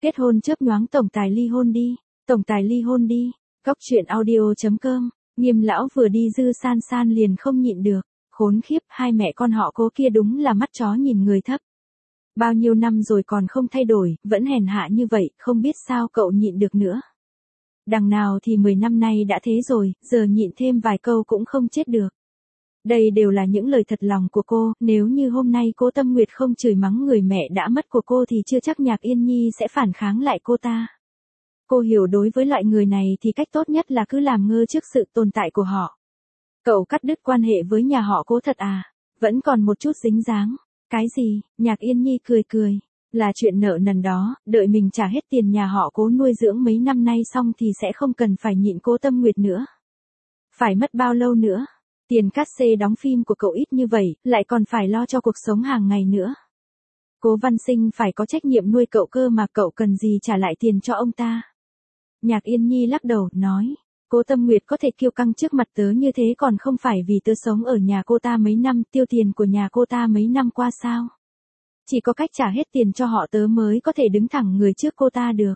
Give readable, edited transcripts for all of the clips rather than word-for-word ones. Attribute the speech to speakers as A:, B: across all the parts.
A: Kết hôn chớp nhoáng tổng tài ly hôn đi, tổng tài ly hôn đi. Góc truyện audio.com, Nghiêm lão vừa đi Dư San San liền không nhịn được, khốn khiếp, hai mẹ con họ Cố kia đúng là mắt chó nhìn người thấp. Bao nhiêu năm rồi còn không thay đổi, vẫn hèn hạ như vậy, không biết sao cậu nhịn được nữa. Đằng nào thì 10 năm nay đã thế rồi, giờ nhịn thêm vài câu cũng không chết được. Đây đều là những lời thật lòng của cô, nếu như hôm nay Cố Tâm Nguyệt không chửi mắng người mẹ đã mất của cô thì chưa chắc Nhạc Yên Nhi sẽ phản kháng lại cô ta. Cô hiểu đối với loại người này thì cách tốt nhất là cứ làm ngơ trước sự tồn tại của họ. Cậu cắt đứt quan hệ với nhà họ Cố thật à? Vẫn còn một chút dính dáng. Cái gì? Nhạc Yên Nhi cười cười. Là chuyện nợ nần đó, đợi mình trả hết tiền nhà họ Cố nuôi dưỡng mấy năm nay xong thì sẽ không cần phải nhịn Cố Tâm Nguyệt nữa. Phải mất bao lâu nữa? Tiền cát xê đóng phim của cậu ít như vậy, lại còn phải lo cho cuộc sống hàng ngày nữa. Cố Văn Sinh phải có trách nhiệm nuôi cậu cơ mà, cậu cần gì trả lại tiền cho ông ta. Nhạc Yên Nhi lắc đầu, nói, Cố Tâm Nguyệt có thể kiêu căng trước mặt tớ như thế còn không phải vì tớ sống ở nhà cô ta mấy năm, tiêu tiền của nhà cô ta mấy năm qua sao. Chỉ có cách trả hết tiền cho họ tớ mới có thể đứng thẳng người trước cô ta được.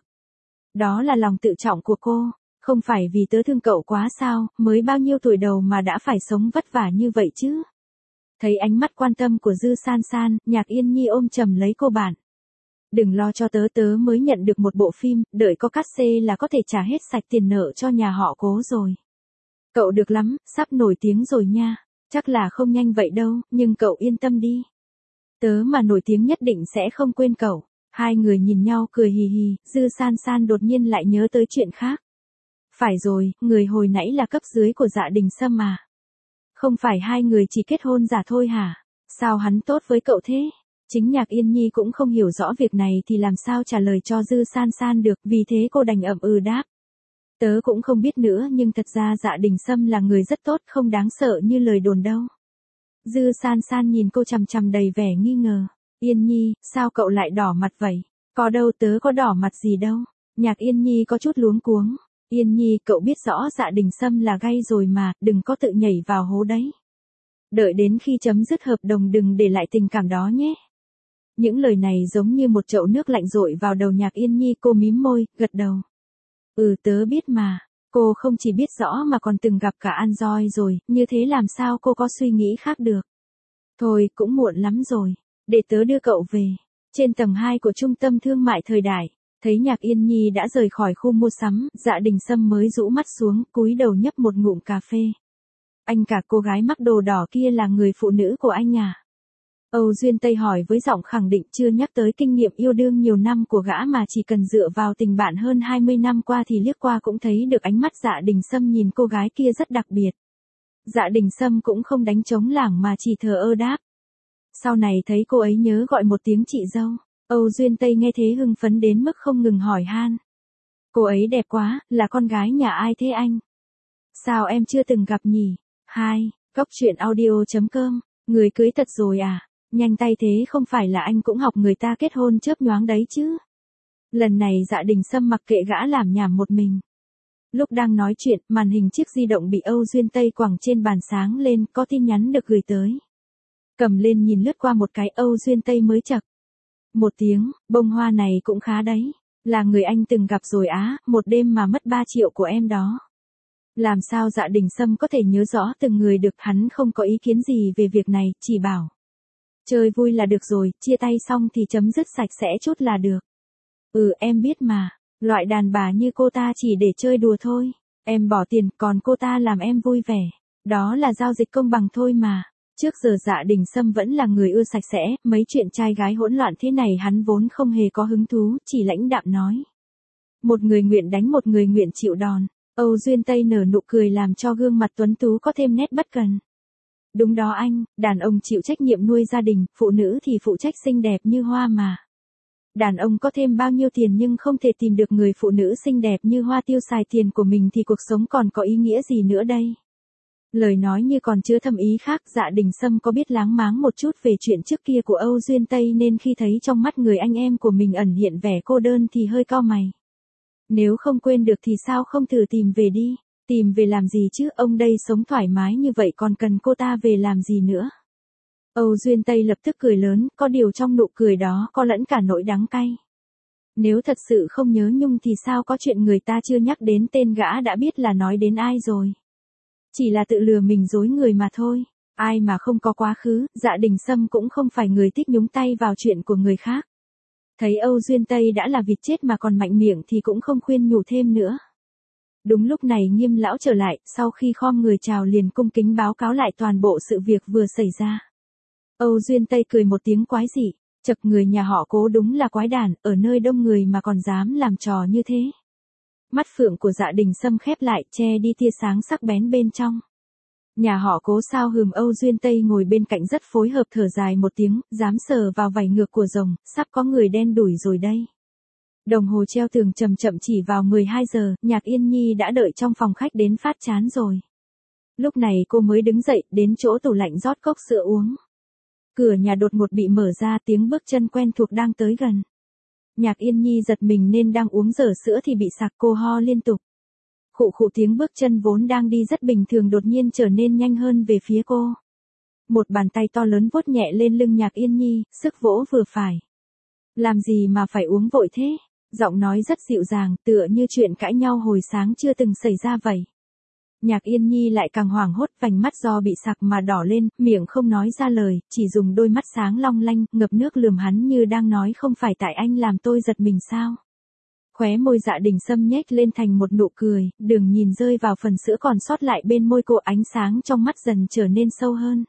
A: Đó là lòng tự trọng của cô, không phải vì tớ thương cậu quá sao, mới bao nhiêu tuổi đầu mà đã phải sống vất vả như vậy chứ. Thấy ánh mắt quan tâm của Dư San San, Nhạc Yên Nhi ôm chầm lấy cô bạn. Đừng lo cho tớ, tớ mới nhận được một bộ phim, đợi có cát xê là có thể trả hết sạch tiền nợ cho nhà họ Cố rồi. Cậu được lắm, sắp nổi tiếng rồi nha. Chắc là không nhanh vậy đâu, nhưng cậu yên tâm đi. Tớ mà nổi tiếng nhất định sẽ không quên cậu. Hai người nhìn nhau cười hì hì, Dư San San đột nhiên lại nhớ tới chuyện khác. Phải rồi, người hồi nãy là cấp dưới của Dạ Đình Sâm mà. Không phải hai người chỉ kết hôn giả thôi hả? Sao hắn tốt với cậu thế? Chính Nhạc Yên Nhi cũng không hiểu rõ việc này thì làm sao trả lời cho Dư San San được, vì thế cô đành ậm ừ đáp. Tớ cũng không biết nữa, nhưng thật ra Dạ Đình Sâm là người rất tốt, không đáng sợ như lời đồn đâu. Dư San San nhìn cô chằm chằm đầy vẻ nghi ngờ. Yên Nhi, sao cậu lại đỏ mặt vậy? Có đâu, tớ có đỏ mặt gì đâu. Nhạc Yên Nhi có chút luống cuống. Yên Nhi, cậu biết rõ Dạ Đình Sâm là gay rồi mà, đừng có tự nhảy vào hố đấy. Đợi đến khi chấm dứt hợp đồng đừng để lại tình cảm đó nhé. Những lời này giống như một chậu nước lạnh dội vào đầu Nhạc Yên Nhi, cô mím môi, gật đầu. Tớ biết mà. Cô không chỉ biết rõ mà còn từng gặp cả An Doi rồi, như thế làm sao cô có suy nghĩ khác được. Thôi, cũng muộn lắm rồi, để tớ đưa cậu về. Trên tầng 2 của trung tâm thương mại Thời Đại, thấy Nhạc Yên Nhi đã rời khỏi khu mua sắm, Dạ Đình Sâm mới rũ mắt xuống, cúi đầu nhấp một ngụm cà phê. Anh cả, cô gái mắc đồ đỏ kia là người phụ nữ của anh à? Âu Duyên Tây hỏi với giọng khẳng định, chưa nhắc tới kinh nghiệm yêu đương nhiều năm của gã mà chỉ cần dựa vào tình bạn hơn 20 năm qua thì liếc qua cũng thấy được ánh mắt Dạ Đình Sâm nhìn cô gái kia rất đặc biệt. Dạ Đình Sâm cũng không đánh trống lảng mà chỉ thờ ơ đáp. Sau này thấy cô ấy nhớ gọi một tiếng chị dâu. Âu Duyên Tây nghe thế hưng phấn đến mức không ngừng hỏi han. Cô ấy đẹp quá, là con gái nhà ai thế anh? Sao em chưa từng gặp nhỉ? Góc truyện audio.com, người cưới thật rồi à? Nhanh tay thế, không phải là anh cũng học người ta kết hôn chớp nhoáng đấy chứ? Lần này Dạ Đình Sâm mặc kệ gã làm nhảm một mình. Lúc đang nói chuyện, màn hình chiếc di động bị Âu Duyên Tây quẳng trên bàn sáng lên, có tin nhắn được gửi tới. Cầm lên nhìn lướt qua một cái, Âu Duyên Tây mới chậc một tiếng, bông hoa này cũng khá đấy. Là người anh từng gặp rồi á, một đêm mà mất 3 triệu của em đó. Làm sao Dạ Đình Sâm có thể nhớ rõ từng người được, hắn không có ý kiến gì về việc này, chỉ bảo. Chơi vui là được rồi, chia tay xong thì chấm dứt sạch sẽ chút là được. Em biết mà, loại đàn bà như cô ta chỉ để chơi đùa thôi. Em bỏ tiền, còn cô ta làm em vui vẻ. Đó là giao dịch công bằng thôi mà. Trước giờ Dạ Đình Sâm vẫn là người ưa sạch sẽ, mấy chuyện trai gái hỗn loạn thế này hắn vốn không hề có hứng thú, chỉ lãnh đạm nói. Một người nguyện đánh, một người nguyện chịu đòn. Âu Duyên Tây nở nụ cười làm cho gương mặt tuấn tú có thêm nét bất cần. Đúng đó anh, đàn ông chịu trách nhiệm nuôi gia đình, phụ nữ thì phụ trách xinh đẹp như hoa mà. Đàn ông có thêm bao nhiêu tiền nhưng không thể tìm được người phụ nữ xinh đẹp như hoa tiêu xài tiền của mình thì cuộc sống còn có ý nghĩa gì nữa đây. Lời nói như còn chứa thâm ý khác, Dạ Đình Sâm có biết láng máng một chút về chuyện trước kia của Âu Duyên Tây nên khi thấy trong mắt người anh em của mình ẩn hiện vẻ cô đơn thì hơi cau mày. Nếu không quên được thì sao không thử tìm về đi. Tìm về làm gì chứ, ông đây sống thoải mái như vậy còn cần cô ta về làm gì nữa. Âu Duyên Tây lập tức cười lớn, có điều trong nụ cười đó có lẫn cả nỗi đắng cay. Nếu thật sự không nhớ nhung thì sao có chuyện người ta chưa nhắc đến tên gã đã biết là nói đến ai rồi. Chỉ là tự lừa mình dối người mà thôi. Ai mà không có quá khứ, Dạ Đình Sâm cũng không phải người thích nhúng tay vào chuyện của người khác. Thấy Âu Duyên Tây đã là vịt chết mà còn mạnh miệng thì cũng không khuyên nhủ thêm nữa. Đúng lúc này Nghiêm lão trở lại, sau khi khom người chào liền cung kính báo cáo lại toàn bộ sự việc vừa xảy ra. Âu Duyên Tây cười một tiếng quái dị, chậc người nhà họ Cố đúng là quái đản, ở nơi đông người mà còn dám làm trò như thế. Mắt phượng của Dạ Đình Sâm khép lại, che đi tia sáng sắc bén bên trong. Nhà họ Cố sao hừm. Âu Duyên Tây ngồi bên cạnh rất phối hợp thở dài một tiếng, dám sờ vào vảy ngược của rồng, sắp có người đen đủi rồi đây. Đồng hồ treo tường chậm chậm chỉ vào 12 giờ, Nhạc Yên Nhi đã đợi trong phòng khách đến phát chán rồi. Lúc này cô mới đứng dậy, đến chỗ tủ lạnh rót cốc sữa uống. Cửa nhà đột ngột bị mở ra, tiếng bước chân quen thuộc đang tới gần. Nhạc Yên Nhi giật mình nên đang uống dở sữa thì bị sặc, cô ho liên tục. Khụ khụ, tiếng bước chân vốn đang đi rất bình thường đột nhiên trở nên nhanh hơn về phía cô. Một bàn tay to lớn vuốt nhẹ lên lưng Nhạc Yên Nhi, sức vỗ vừa phải. Làm gì mà phải uống vội thế? Giọng nói rất dịu dàng, tựa như chuyện cãi nhau hồi sáng chưa từng xảy ra vậy. Nhạc Yên Nhi lại càng hoảng hốt, vành mắt do bị sặc mà đỏ lên, miệng không nói ra lời, chỉ dùng đôi mắt sáng long lanh, ngập nước lườm hắn như đang nói không phải tại anh làm tôi giật mình sao. Khóe môi Dạ Đình Sâm nhếch lên thành một nụ cười, đừng nhìn rơi vào phần sữa còn sót lại bên môi cô, ánh sáng trong mắt dần trở nên sâu hơn.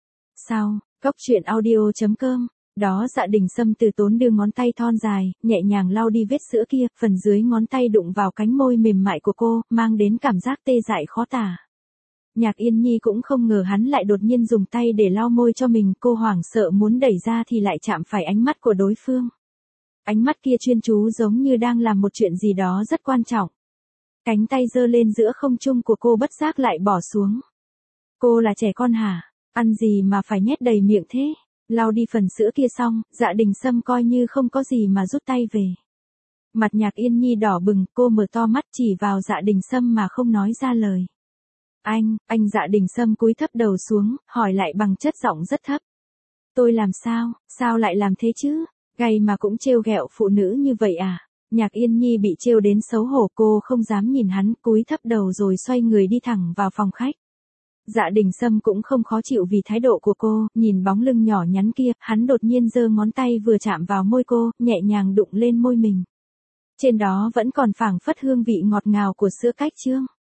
A: Sao, Cóc Truyện Audio.com. Đó Dạ Đình Sâm từ tốn đưa ngón tay thon dài, nhẹ nhàng lau đi vết sữa kia, phần dưới ngón tay đụng vào cánh môi mềm mại của cô, mang đến cảm giác tê dại khó tả. Nhạc Yên Nhi cũng không ngờ hắn lại đột nhiên dùng tay để lau môi cho mình, cô hoảng sợ muốn đẩy ra thì lại chạm phải ánh mắt của đối phương. Ánh mắt kia chuyên chú giống như đang làm một chuyện gì đó rất quan trọng. Cánh tay giơ lên giữa không trung của cô bất giác lại bỏ xuống. Cô là trẻ con hả? Ăn gì mà phải nhét đầy miệng thế? Lau đi phần sữa kia xong, Dạ Đình Sâm coi như không có gì mà rút tay về. Mặt Nhạc Yên Nhi đỏ bừng, cô mở to mắt chỉ vào Dạ Đình Sâm mà không nói ra lời. Anh Dạ Đình Sâm cúi thấp đầu xuống, hỏi lại bằng chất giọng rất thấp. Tôi làm sao lại làm thế chứ? Gay mà cũng trêu ghẹo phụ nữ như vậy à? Nhạc Yên Nhi bị trêu đến xấu hổ, cô không dám nhìn hắn, cúi thấp đầu rồi xoay người đi thẳng vào phòng khách. Dạ Đình Sâm cũng không khó chịu vì thái độ của cô, nhìn bóng lưng nhỏ nhắn kia, hắn đột nhiên giơ ngón tay vừa chạm vào môi cô, nhẹ nhàng đụng lên môi mình. Trên đó vẫn còn phảng phất hương vị ngọt ngào của sữa cách chương.